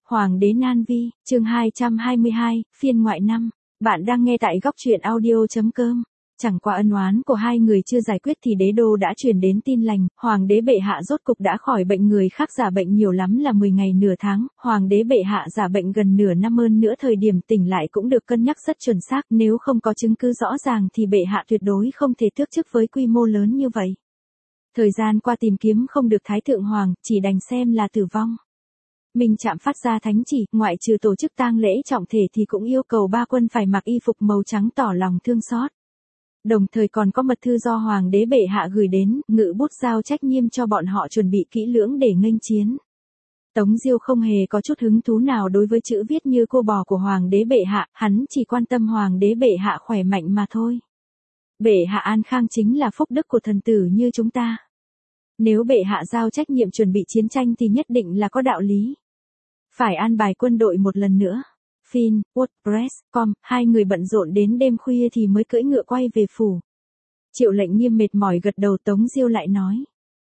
Hoàng đế Nan Vi, chương 222, phiên ngoại 5. Bạn đang nghe tại góc truyện audio.com. Chẳng qua ân oán của hai người chưa giải quyết thì đế đô đã truyền đến tin lành, hoàng đế bệ hạ rốt cục đã khỏi bệnh, người khác giả bệnh nhiều lắm là 10 ngày nửa tháng, hoàng đế bệ hạ giả bệnh gần nửa năm, hơn nữa thời điểm tỉnh lại cũng được cân nhắc rất chuẩn xác, nếu không có chứng cứ rõ ràng thì bệ hạ tuyệt đối không thể tước chức với quy mô lớn như vậy. Thời gian qua tìm kiếm không được Thái Thượng Hoàng, chỉ đành xem là tử vong. Minh Trạm phát ra thánh chỉ, ngoại trừ tổ chức tang lễ trọng thể thì cũng yêu cầu ba quân phải mặc y phục màu trắng tỏ lòng thương xót. Đồng thời còn có mật thư do hoàng đế bệ hạ gửi đến, ngự bút giao trách nghiêm cho bọn họ chuẩn bị kỹ lưỡng để nghênh chiến. Tống Diêu không hề có chút hứng thú nào đối với chữ viết như cô bò của hoàng đế bệ hạ, hắn chỉ quan tâm hoàng đế bệ hạ khỏe mạnh mà thôi. Bệ hạ an khang chính là phúc đức của thần tử như chúng ta. Nếu bệ hạ giao trách nhiệm chuẩn bị chiến tranh thì nhất định là có đạo lý. Phải an bài quân đội một lần nữa. Fin, WordPress.com, hai người bận rộn đến đêm khuya thì mới cưỡi ngựa quay về phủ. Triệu Lệnh Nghiêm mệt mỏi gật đầu. Tống Diêu lại nói.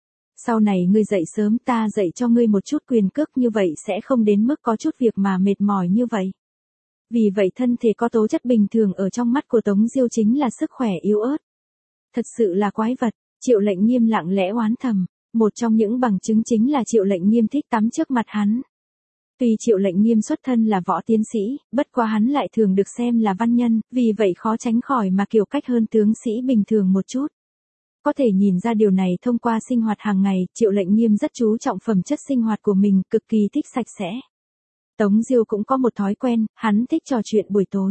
Sau này ngươi dậy sớm, ta dạy cho ngươi một chút quyền cước, như vậy sẽ không đến mức có chút việc mà mệt mỏi như vậy. Vì vậy thân thể có tố chất bình thường ở trong mắt của Tống Diêu chính là sức khỏe yếu ớt. Thật sự là quái vật, Triệu Lệnh Nghiêm lặng lẽ oán thầm. Một trong những bằng chứng chính là Triệu Lệnh Nghiêm thích tắm trước mặt hắn. Tuy Triệu Lệnh Nghiêm xuất thân là võ tiến sĩ, bất quá hắn lại thường được xem là văn nhân, vì vậy khó tránh khỏi mà kiểu cách hơn tướng sĩ bình thường một chút. Có thể nhìn ra điều này thông qua sinh hoạt hàng ngày, Triệu Lệnh Nghiêm rất chú trọng phẩm chất sinh hoạt của mình, cực kỳ thích sạch sẽ. Tống Diêu cũng có một thói quen, hắn thích trò chuyện buổi tối.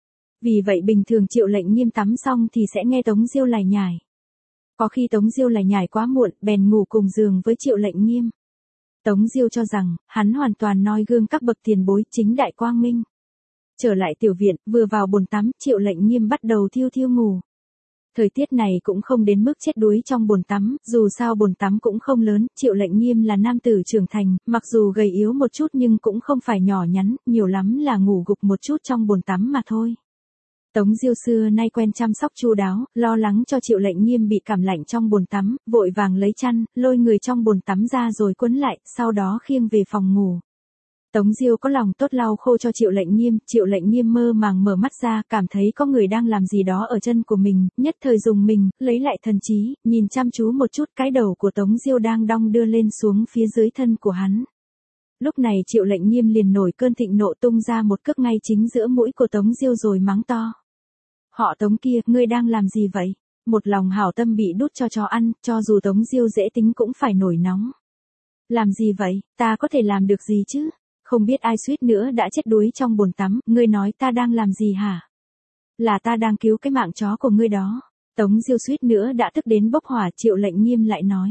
Vì vậy bình thường Triệu Lệnh Nghiêm tắm xong thì sẽ nghe Tống Diêu lải nhải. Có khi Tống Diêu lải nhải quá muộn, bèn ngủ cùng giường với Triệu Lệnh Nghiêm. Tống Diêu cho rằng, hắn hoàn toàn noi gương các bậc tiền bối, chính đại quang minh. Trở lại tiểu viện, vừa vào bồn tắm, Triệu Lệnh Nghiêm bắt đầu thiêu thiêu ngủ. Thời tiết này cũng không đến mức chết đuối trong bồn tắm, dù sao bồn tắm cũng không lớn, Triệu Lệnh Nghiêm là nam tử trưởng thành, mặc dù gầy yếu một chút nhưng cũng không phải nhỏ nhắn, nhiều lắm là ngủ gục một chút trong bồn tắm mà thôi. Tống Diêu xưa nay quen chăm sóc chu đáo, lo lắng cho Triệu Lệnh Nghiêm bị cảm lạnh trong bồn tắm, vội vàng lấy chăn, lôi người trong bồn tắm ra rồi quấn lại, sau đó khiêng về phòng ngủ. Tống Diêu có lòng tốt lau khô cho Triệu Lệnh Nghiêm mơ màng mở mắt ra, cảm thấy có người đang làm gì đó ở chân của mình, nhất thời dùng mình, lấy lại thần trí, nhìn chăm chú một chút, cái đầu của Tống Diêu đang đong đưa lên xuống phía dưới thân của hắn. Lúc này Triệu Lệnh Nghiêm liền nổi cơn thịnh nộ, tung ra một cước ngay chính giữa mũi của Tống Diêu rồi mắng to. Họ Tống kia, ngươi đang làm gì vậy? Một lòng hảo tâm bị đút cho chó ăn, cho dù Tống Diêu dễ tính cũng phải nổi nóng. Làm gì vậy, ta có thể làm được gì chứ? Không biết ai suýt nữa đã chết đuối trong bồn tắm, ngươi nói ta đang làm gì hả? Là ta đang cứu cái mạng chó của ngươi đó. Tống Diêu suýt nữa đã tức đến bốc hỏa. Triệu Lệnh Nghiêm lại nói.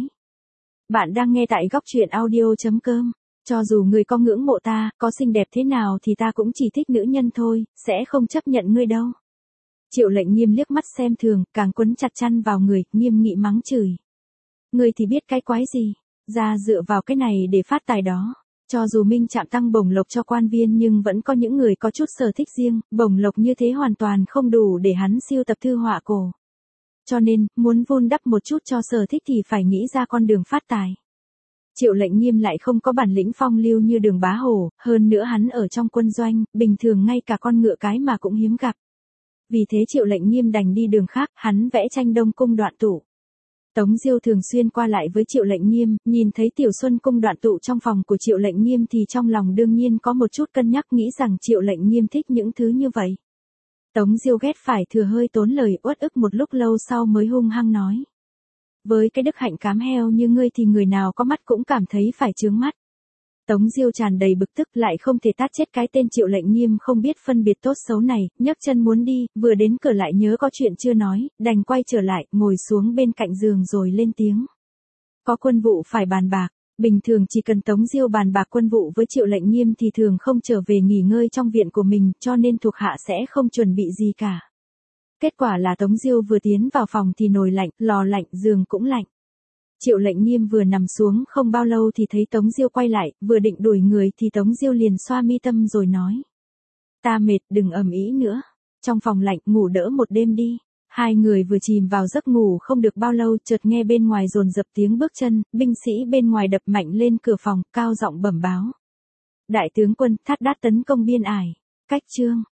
Bạn đang nghe tại góc truyện audio.com. Cho dù người có ngưỡng mộ ta, có xinh đẹp thế nào thì ta cũng chỉ thích nữ nhân thôi, sẽ không chấp nhận ngươi đâu. Triệu Lệnh Nghiêm liếc mắt xem thường, càng quấn chặt chăn vào người, nghiêm nghị mắng chửi. Ngươi thì biết cái quái gì, ra dựa vào cái này để phát tài đó. Cho dù Minh Trạm tăng bổng lộc cho quan viên nhưng vẫn có những người có chút sở thích riêng, bổng lộc như thế hoàn toàn không đủ để hắn sưu tập thư họa cổ. Cho nên, muốn vun đắp một chút cho sở thích thì phải nghĩ ra con đường phát tài. Triệu Lệnh Nghiêm lại không có bản lĩnh phong lưu như Đường Bá Hổ, hơn nữa hắn ở trong quân doanh, bình thường ngay cả con ngựa cái mà cũng hiếm gặp. Vì thế Triệu Lệnh Nghiêm đành đi đường khác, hắn vẽ tranh Đông Cung Đoạn Tụ. Tống Diêu thường xuyên qua lại với Triệu Lệnh Nghiêm, nhìn thấy Tiểu Xuân Cung Đoạn Tụ trong phòng của Triệu Lệnh Nghiêm thì trong lòng đương nhiên có một chút cân nhắc, nghĩ rằng Triệu Lệnh Nghiêm thích những thứ như vậy. Tống Diêu ghét phải thừa hơi tốn lời, uất ức một lúc lâu sau mới hung hăng nói. Với cái đức hạnh cám heo như ngươi thì người nào có mắt cũng cảm thấy phải chướng mắt. Tống Diêu tràn đầy bực tức, lại không thể tát chết cái tên Triệu Lệnh Nghiêm không biết phân biệt tốt xấu này, nhấc chân muốn đi, vừa đến cửa lại nhớ có chuyện chưa nói, đành quay trở lại, ngồi xuống bên cạnh giường rồi lên tiếng. Có quân vụ phải bàn bạc, bình thường chỉ cần Tống Diêu bàn bạc quân vụ với Triệu Lệnh Nghiêm thì thường không trở về nghỉ ngơi trong viện của mình, cho nên thuộc hạ sẽ không chuẩn bị gì cả. Kết quả là Tống Diêu vừa tiến vào phòng thì nồi lạnh, lò lạnh, giường cũng lạnh. Triệu Lệnh Nghiêm vừa nằm xuống không bao lâu thì thấy Tống Diêu quay lại, vừa định đuổi người thì Tống Diêu liền xoa mi tâm rồi nói. Ta mệt, đừng ầm ĩ nữa. Trong phòng lạnh, ngủ đỡ một đêm đi. Hai người vừa chìm vào giấc ngủ không được bao lâu, chợt nghe bên ngoài dồn dập tiếng bước chân, binh sĩ bên ngoài đập mạnh lên cửa phòng, cao giọng bẩm báo. Đại tướng quân Thát Đát tấn công Biên Ải. Cách chương